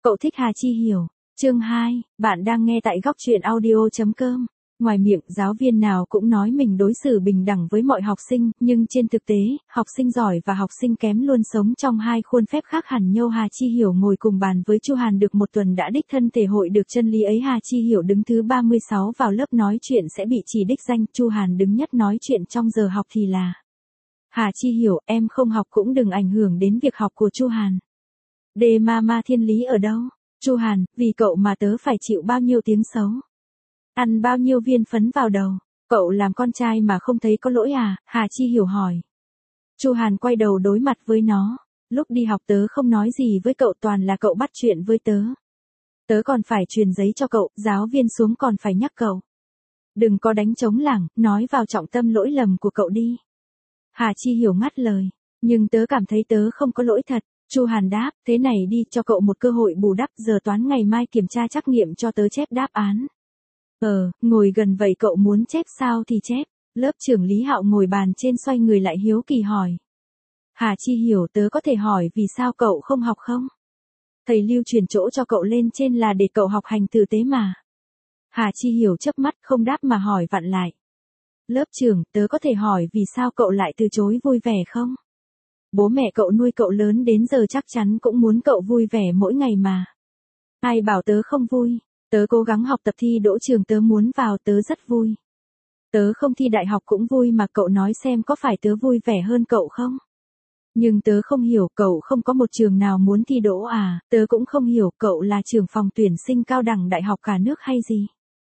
Cậu thích Hà Chi Hiểu. Chương 2, bạn đang nghe tại góc truyện audio.com. Ngoài miệng, giáo viên nào cũng nói mình đối xử bình đẳng với mọi học sinh, nhưng trên thực tế, học sinh giỏi và học sinh kém luôn sống trong hai khuôn phép khác hẳn nhau. Hà Chi Hiểu ngồi cùng bàn với Chu Hàn được một tuần đã đích thân thể hội được chân lý ấy. Hà Chi Hiểu đứng thứ 36 vào lớp nói chuyện sẽ bị chỉ đích danh, Chu Hàn đứng nhất nói chuyện trong giờ học thì là: Hà Chi Hiểu, em không học cũng đừng ảnh hưởng đến việc học của Chu Hàn. Đề ma thiên lý ở đâu? Chu Hàn, vì cậu mà tớ phải chịu bao nhiêu tiếng xấu. Ăn bao nhiêu viên phấn vào đầu. Cậu làm con trai mà không thấy có lỗi à? Hà Chi Hiểu hỏi. Chu Hàn quay đầu đối mặt với nó. Lúc đi học tớ không nói gì với cậu, toàn là cậu bắt chuyện với tớ. Tớ còn phải truyền giấy cho cậu, giáo viên xuống còn phải nhắc cậu. Đừng có đánh trống lảng, nói vào trọng tâm lỗi lầm của cậu đi. Hà Chi Hiểu ngắt lời. Nhưng tớ cảm thấy tớ không có lỗi thật. Chu Hàn đáp, thế này đi, cho cậu một cơ hội bù đắp, giờ toán ngày mai kiểm tra trắc nghiệm cho tớ chép đáp án. Ngồi gần vậy cậu muốn chép sao thì chép. Lớp trưởng Lý Hạo ngồi bàn trên xoay người lại hiếu kỳ hỏi. Hà Chi Hiểu, tớ có thể hỏi vì sao cậu không học không? Thầy Lưu chuyển chỗ cho cậu lên trên là để cậu học hành tử tế mà. Hà Chi Hiểu chớp mắt không đáp mà hỏi vặn lại. Lớp trưởng, tớ có thể hỏi vì sao cậu lại từ chối vui vẻ không? Bố mẹ cậu nuôi cậu lớn đến giờ chắc chắn cũng muốn cậu vui vẻ mỗi ngày mà. Ai bảo tớ không vui? Tớ cố gắng học tập thi đỗ trường tớ muốn vào, tớ rất vui. Tớ không thi đại học cũng vui mà, cậu nói xem có phải tớ vui vẻ hơn cậu không? Nhưng tớ không hiểu, cậu không có một trường nào muốn thi đỗ à? Tớ cũng không hiểu, cậu là trưởng phòng tuyển sinh cao đẳng đại học cả nước hay gì?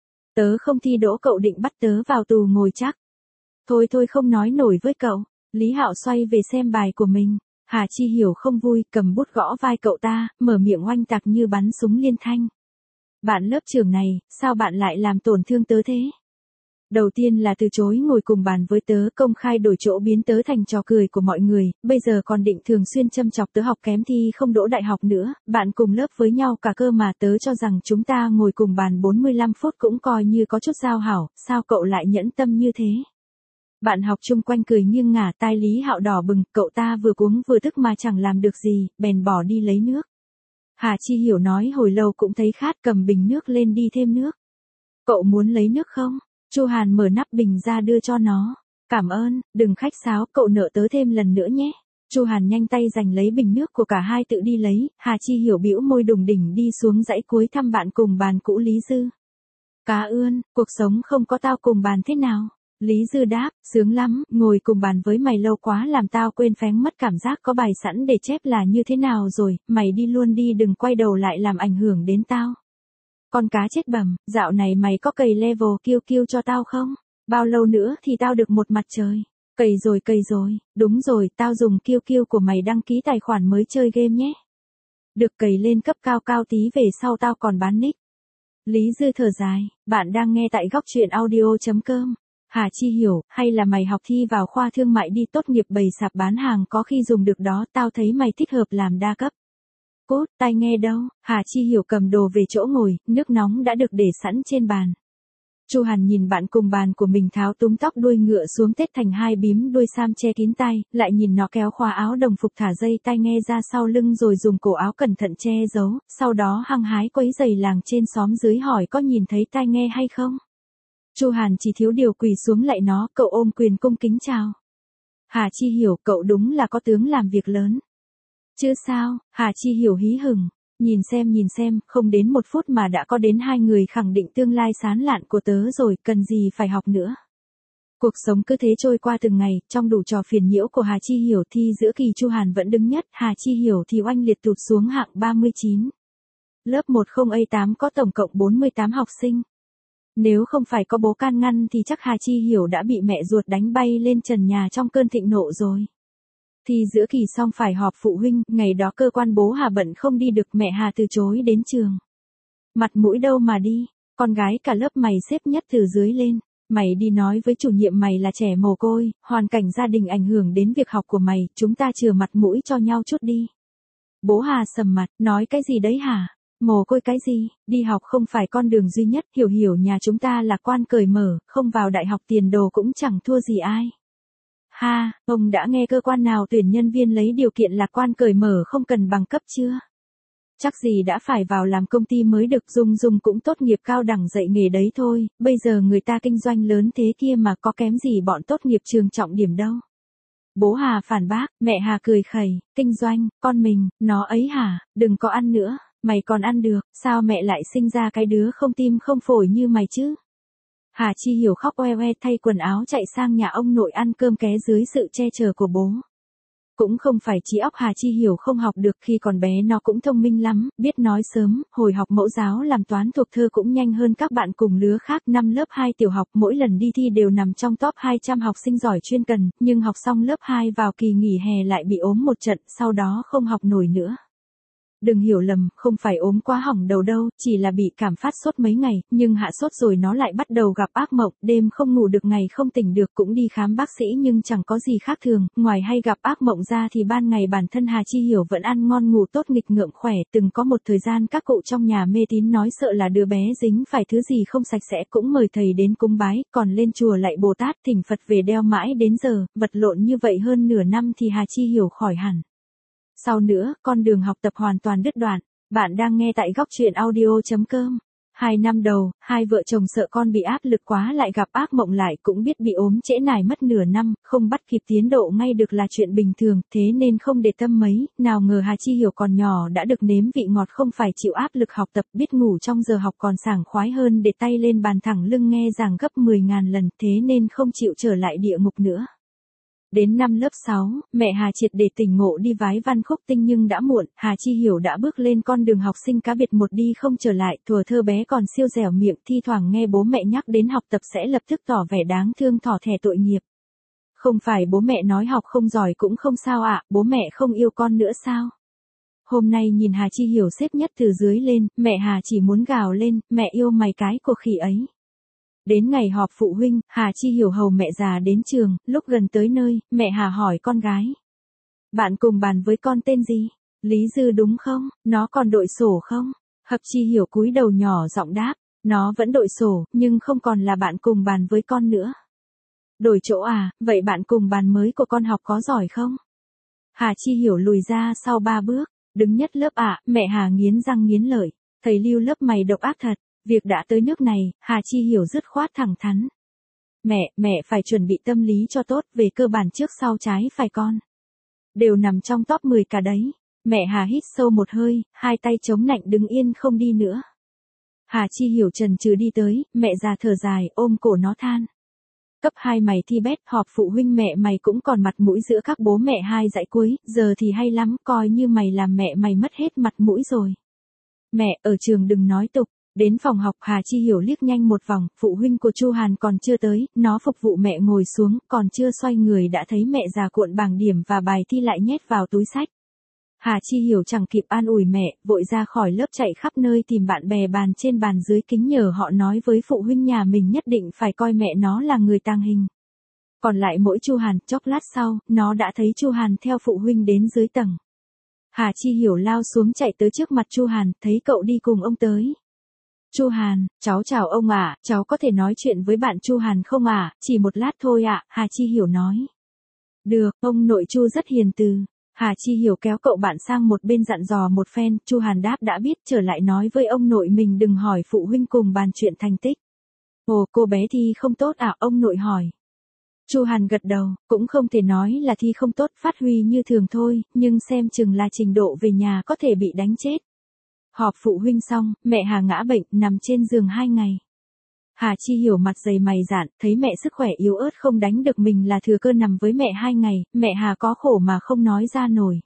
Tớ không thi đỗ cậu định bắt tớ vào tù ngồi chắc. Thôi không nói nổi với cậu. Lý Hạo xoay về xem bài của mình. Hà Chi Hiểu không vui, cầm bút gõ vai cậu ta, mở miệng oanh tạc như bắn súng liên thanh. Bạn lớp trưởng này, sao bạn lại làm tổn thương tớ thế? Đầu tiên là từ chối ngồi cùng bàn với tớ, công khai đổi chỗ biến tớ thành trò cười của mọi người, bây giờ còn định thường xuyên châm chọc tớ học kém thi không đỗ đại học nữa, bạn cùng lớp với nhau cả cơ mà, tớ cho rằng chúng ta ngồi cùng bàn 45 phút cũng coi như có chút giao hảo, sao cậu lại nhẫn tâm như thế? Bạn học chung quanh cười nghiêng ngả, tai Lý Hạo đỏ bừng, cậu ta vừa cuống vừa tức mà chẳng làm được gì, bèn bỏ đi lấy nước. Hà Chi Hiểu nói hồi lâu cũng thấy khát, cầm bình nước lên đi thêm nước. Cậu muốn lấy nước không? Chu Hàn mở nắp bình ra đưa cho nó. Cảm ơn, đừng khách sáo, cậu nợ tớ thêm lần nữa nhé. Chu Hàn nhanh tay giành lấy bình nước của cả hai tự đi lấy, Hà Chi Hiểu bĩu môi đùng đỉnh đi xuống dãy cuối thăm bạn cùng bàn cũ Lý Dư. Cá ươn, cuộc sống không có tao cùng bàn thế nào? Lý Dư đáp, sướng lắm, ngồi cùng bàn với mày lâu quá làm tao quên phén mất cảm giác có bài sẵn để chép là như thế nào rồi, mày đi luôn đi, đừng quay đầu lại làm ảnh hưởng đến tao. Con cá chết bẩm, dạo này mày có cày level kill cho tao không? Bao lâu nữa thì tao được một mặt trời? Cày rồi, đúng rồi, tao dùng kill của mày đăng ký tài khoản mới chơi game nhé. Được, cày lên cấp cao tí về sau tao còn bán nick. Lý Dư thở dài, bạn đang nghe tại góc truyện audio.com. Hà Chi Hiểu, hay là mày học thi vào khoa thương mại đi, tốt nghiệp bày sạp bán hàng có khi dùng được đó, tao thấy mày thích hợp làm đa cấp. Cốt, tai nghe đâu? Hà Chi Hiểu cầm đồ về chỗ ngồi, nước nóng đã được để sẵn trên bàn. Chu Hàn nhìn bạn cùng bàn của mình tháo túm tóc đuôi ngựa xuống tết thành hai bím đuôi sam che kín tai, lại nhìn nó kéo khóa áo đồng phục thả dây tai nghe ra sau lưng rồi dùng cổ áo cẩn thận che giấu, sau đó hăng hái quấy giày làng trên xóm dưới hỏi có nhìn thấy tai nghe hay không? Chu Hàn chỉ thiếu điều quỳ xuống lạy nó, cậu ôm quyền cung kính chào. Hà Chi Hiểu, cậu đúng là có tướng làm việc lớn. Chứ sao? Hà Chi Hiểu hí hửng, nhìn xem, không đến một phút mà đã có đến hai người khẳng định tương lai sáng lạn của tớ rồi, cần gì phải học nữa. Cuộc sống cứ thế trôi qua từng ngày, trong đủ trò phiền nhiễu của Hà Chi Hiểu thi giữa kỳ Chu Hàn vẫn đứng nhất, Hà Chi Hiểu thì oanh liệt tụt xuống hạng 39. Lớp 10A8 có tổng cộng 48 học sinh. Nếu không phải có bố can ngăn thì chắc Hà Chi Hiểu đã bị mẹ ruột đánh bay lên trần nhà trong cơn thịnh nộ rồi. Thì giữa kỳ xong phải họp phụ huynh, ngày đó cơ quan bố Hà bận không đi được, mẹ Hà từ chối đến trường. Mặt mũi đâu mà đi, con gái cả lớp mày xếp nhất từ dưới lên. Mày đi nói với chủ nhiệm mày là trẻ mồ côi, hoàn cảnh gia đình ảnh hưởng đến việc học của mày, chúng ta chừa mặt mũi cho nhau chút đi. Bố Hà sầm mặt, nói cái gì đấy hả? Mồ côi cái gì, đi học không phải con đường duy nhất, hiểu nhà chúng ta lạc quan cởi mở, không vào đại học tiền đồ cũng chẳng thua gì ai. Ha, ông đã nghe cơ quan nào tuyển nhân viên lấy điều kiện lạc quan cởi mở không cần bằng cấp chưa? Chắc gì đã phải vào làm công ty mới được, Dung Dung cũng tốt nghiệp cao đẳng dạy nghề đấy thôi, bây giờ người ta kinh doanh lớn thế kia mà có kém gì bọn tốt nghiệp trường trọng điểm đâu. Bố Hà phản bác, mẹ Hà cười khẩy, kinh doanh, con mình, nó ấy hả, đừng có ăn nữa, mày còn ăn được, sao mẹ lại sinh ra cái đứa không tim không phổi như mày chứ? Hà Chi Hiểu khóc oe oe thay quần áo chạy sang nhà ông nội ăn cơm ké dưới sự che chở của bố. Cũng không phải trí óc Hà Chi Hiểu không học được, khi còn bé nó cũng thông minh lắm, biết nói sớm, hồi học mẫu giáo làm toán thuộc thơ cũng nhanh hơn các bạn cùng lứa khác. Năm lớp 2 tiểu học mỗi lần đi thi đều nằm trong top 200 học sinh giỏi chuyên cần, nhưng học xong lớp 2 vào kỳ nghỉ hè lại bị ốm một trận, sau đó không học nổi nữa. Đừng hiểu lầm, không phải ốm quá hỏng đầu đâu, chỉ là bị cảm phát sốt mấy ngày, nhưng hạ sốt rồi nó lại bắt đầu gặp ác mộng, đêm không ngủ được ngày không tỉnh được, cũng đi khám bác sĩ nhưng chẳng có gì khác thường, ngoài hay gặp ác mộng ra thì ban ngày bản thân Hà Chi Hiểu vẫn ăn ngon ngủ tốt nghịch ngợm khỏe. Từng có một thời gian các cụ trong nhà mê tín nói sợ là đứa bé dính phải thứ gì không sạch sẽ cũng mời thầy đến cúng bái, còn lên chùa lạy Bồ Tát thỉnh Phật về đeo mãi đến giờ, vật lộn như vậy hơn nửa năm thì Hà Chi Hiểu khỏi hẳn. Sau nữa, con đường học tập hoàn toàn đứt đoạn. Bạn đang nghe tại góc truyện audio.com. 2 năm đầu, hai vợ chồng sợ con bị áp lực quá lại gặp ác mộng, lại cũng biết bị ốm trễ nải mất nửa năm, không bắt kịp tiến độ ngay được là chuyện bình thường, thế nên không để tâm mấy. Nào ngờ Hà Chi Hiểu còn nhỏ đã được nếm vị ngọt không phải chịu áp lực học tập, biết ngủ trong giờ học còn sảng khoái hơn để tay lên bàn thẳng lưng nghe giảng gấp 10.000 lần, thế nên không chịu trở lại địa ngục nữa. Đến năm lớp 6, mẹ Hà triệt để tỉnh ngộ đi vái văn khúc tinh nhưng đã muộn, Hà Chi Hiểu đã bước lên con đường học sinh cá biệt một đi không trở lại. Thuở thơ bé còn siêu dẻo miệng, thi thoảng nghe bố mẹ nhắc đến học tập sẽ lập tức tỏ vẻ đáng thương thỏ thẻ tội nghiệp. Không phải bố mẹ nói học không giỏi cũng không sao ạ, bố mẹ không yêu con nữa sao? Hôm nay nhìn Hà Chi Hiểu xếp nhất từ dưới lên, mẹ Hà chỉ muốn gào lên, mẹ yêu mày cái của khỉ ấy. Đến ngày họp phụ huynh, Hà Chi Hiểu hầu mẹ già đến trường, lúc gần tới nơi, mẹ Hà hỏi con gái. Bạn cùng bàn với con tên gì? Lý Dư đúng không? Nó còn đội sổ không? Hập Chi Hiểu cúi đầu nhỏ giọng đáp, nó vẫn đội sổ, nhưng không còn là bạn cùng bàn với con nữa. Đổi chỗ à, vậy bạn cùng bàn mới của con học có giỏi không? Hà Chi Hiểu lùi ra sau 3 bước, đứng nhất lớp ạ, mẹ Hà nghiến răng nghiến lợi, thầy Lưu lớp mày độc ác thật. Việc đã tới nước này, Hà Chi Hiểu dứt khoát thẳng thắn. Mẹ phải chuẩn bị tâm lý cho tốt, về cơ bản trước sau trái phải con. Đều nằm trong top 10 cả đấy. Mẹ Hà hít sâu một hơi, hai tay chống nạnh đứng yên không đi nữa. Hà Chi Hiểu chần chừ đi tới, mẹ già thở dài, ôm cổ nó than. Cấp 2 mày thi bét, họp phụ huynh mẹ mày cũng còn mặt mũi giữa các bố mẹ hai dãy cuối, giờ thì hay lắm, coi như mày làm mẹ mày mất hết mặt mũi rồi. Mẹ, ở trường đừng nói tục. Đến phòng học, Hà Chi Hiểu liếc nhanh một vòng, phụ huynh của Chu Hàn còn chưa tới, nó phục vụ mẹ ngồi xuống, còn chưa xoay người đã thấy mẹ già cuộn bảng điểm và bài thi lại nhét vào túi sách. Hà Chi Hiểu chẳng kịp an ủi mẹ, vội ra khỏi lớp chạy khắp nơi tìm bạn bè bàn trên bàn dưới kính nhờ họ nói với phụ huynh nhà mình nhất định phải coi mẹ nó là người tàng hình. Còn lại mỗi Chu Hàn, chốc lát sau, nó đã thấy Chu Hàn theo phụ huynh đến dưới tầng. Hà Chi Hiểu lao xuống chạy tới trước mặt Chu Hàn, thấy cậu đi cùng ông tới. Chu Hàn, cháu chào ông ạ, cháu có thể nói chuyện với bạn Chu Hàn không ạ? Chỉ một lát thôi ạ, Hà Chi Hiểu nói. Được, ông nội Chu rất hiền từ. Hà Chi Hiểu kéo cậu bạn sang một bên dặn dò một phen, Chu Hàn đáp đã biết, trở lại nói với ông nội mình đừng hỏi phụ huynh cùng bàn chuyện thành tích. Ồ, cô bé thi không tốt à, ông nội hỏi. Chu Hàn gật đầu, cũng không thể nói là thi không tốt, phát huy như thường thôi, nhưng xem chừng là trình độ về nhà có thể bị đánh chết. Họp phụ huynh xong, mẹ Hà ngã bệnh, nằm trên giường 2 ngày. Hà Chi Hiểu mặt dày mày dạn, thấy mẹ sức khỏe yếu ớt không đánh được mình là thừa cơ nằm với mẹ 2 ngày, mẹ Hà có khổ mà không nói ra nổi.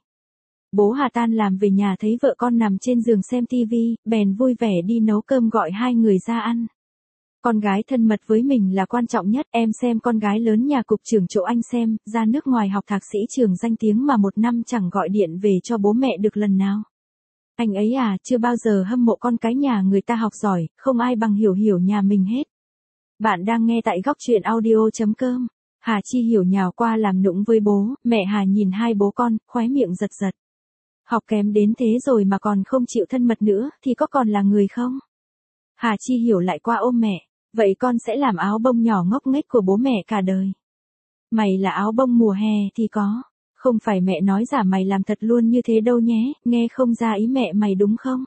Bố Hà tan làm về nhà thấy vợ con nằm trên giường xem tivi, bèn vui vẻ đi nấu cơm gọi hai người ra ăn. Con gái thân mật với mình là quan trọng nhất, em xem con gái lớn nhà cục trưởng chỗ anh xem, ra nước ngoài học thạc sĩ trường danh tiếng mà 1 năm chẳng gọi điện về cho bố mẹ được lần nào. Anh ấy à, chưa bao giờ hâm mộ con cái nhà người ta học giỏi, không ai bằng Hiểu Hiểu nhà mình hết. Bạn đang nghe tại góc truyện audio.com. Hà Chi Hiểu nhào qua làm nũng với bố, mẹ Hà nhìn hai bố con, khóe miệng giật giật. Học kém đến thế rồi mà còn không chịu thân mật nữa, thì có còn là người không? Hà Chi Hiểu lại qua ôm mẹ, vậy con sẽ làm áo bông nhỏ ngốc nghếch của bố mẹ cả đời. Mày là áo bông mùa hè thì có. Không phải mẹ nói giả mày làm thật luôn như thế đâu nhé, nghe không ra ý mẹ mày đúng không?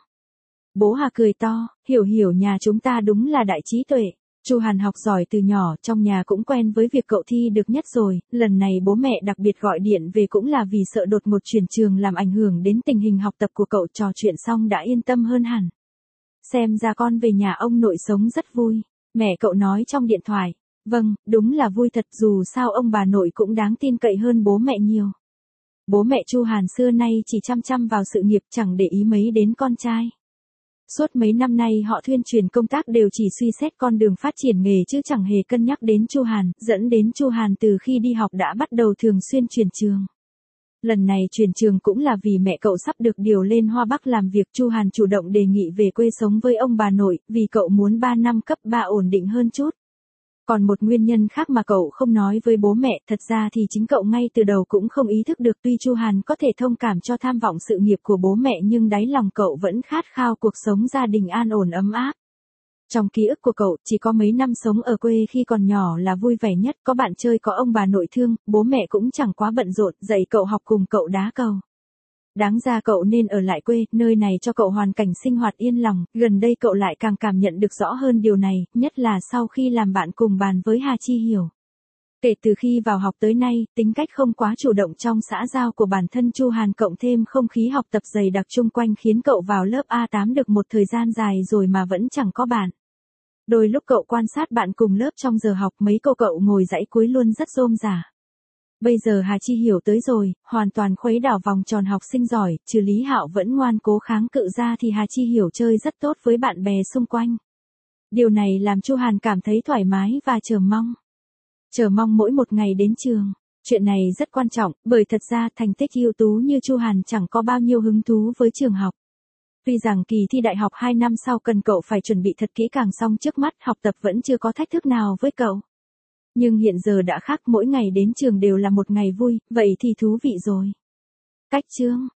Bố Hà cười to, hiểu hiểu nhà chúng ta đúng là đại trí tuệ. Chu Hàn học giỏi từ nhỏ, trong nhà cũng quen với việc cậu thi được nhất rồi, lần này bố mẹ đặc biệt gọi điện về cũng là vì sợ đột ngột chuyển trường làm ảnh hưởng đến tình hình học tập của cậu. Trò chuyện xong đã yên tâm hơn hẳn. Xem ra con về nhà ông nội sống rất vui, mẹ cậu nói trong điện thoại. Vâng, đúng là vui thật, dù sao ông bà nội cũng đáng tin cậy hơn bố mẹ nhiều. Bố mẹ Chu Hàn xưa nay chỉ chăm chăm vào sự nghiệp, chẳng để ý mấy đến con trai. Suốt mấy năm nay họ thuyên truyền công tác đều chỉ suy xét con đường phát triển nghề chứ chẳng hề cân nhắc đến Chu Hàn, dẫn đến Chu Hàn từ khi đi học đã bắt đầu thường xuyên chuyển trường. Lần này chuyển trường cũng là vì mẹ cậu sắp được điều lên Hoa Bắc làm việc. Chu Hàn chủ động đề nghị về quê sống với ông bà nội, vì cậu muốn 3 năm cấp 3 ổn định hơn chút. Còn một nguyên nhân khác mà cậu không nói với bố mẹ, thật ra thì chính cậu ngay từ đầu cũng không ý thức được. Tuy Chu Hàn có thể thông cảm cho tham vọng sự nghiệp của bố mẹ nhưng đáy lòng cậu vẫn khát khao cuộc sống gia đình an ổn ấm áp. Trong ký ức của cậu, chỉ có mấy năm sống ở quê khi còn nhỏ là vui vẻ nhất, có bạn chơi, có ông bà nội thương, bố mẹ cũng chẳng quá bận rộn, dạy cậu học cùng cậu đá cầu. Đáng ra cậu nên ở lại quê, nơi này cho cậu hoàn cảnh sinh hoạt yên lòng, gần đây cậu lại càng cảm nhận được rõ hơn điều này, nhất là sau khi làm bạn cùng bàn với Hà Chi Hiểu. Kể từ khi vào học tới nay, tính cách không quá chủ động trong xã giao của bản thân Chu Hàn cộng thêm không khí học tập dày đặc chung quanh khiến cậu vào lớp A8 được một thời gian dài rồi mà vẫn chẳng có bạn. Đôi lúc cậu quan sát bạn cùng lớp trong giờ học, mấy cậu ngồi dãy cuối luôn rất rôm rả. Bây giờ Hà Chi Hiểu tới rồi, hoàn toàn khuấy đảo vòng tròn học sinh giỏi, trừ Lý Hạo vẫn ngoan cố kháng cự ra thì Hà Chi Hiểu chơi rất tốt với bạn bè xung quanh. Điều này làm Chu Hàn cảm thấy thoải mái và chờ mong. Chờ mong mỗi một ngày đến trường. Chuyện này rất quan trọng, bởi thật ra thành tích ưu tú như Chu Hàn chẳng có bao nhiêu hứng thú với trường học. Tuy rằng kỳ thi đại học 2 năm sau cần cậu phải chuẩn bị thật kỹ càng, song trước mắt học tập vẫn chưa có thách thức nào với cậu. Nhưng hiện giờ đã khác, mỗi ngày đến trường đều là một ngày vui, vậy thì thú vị rồi. Cách chương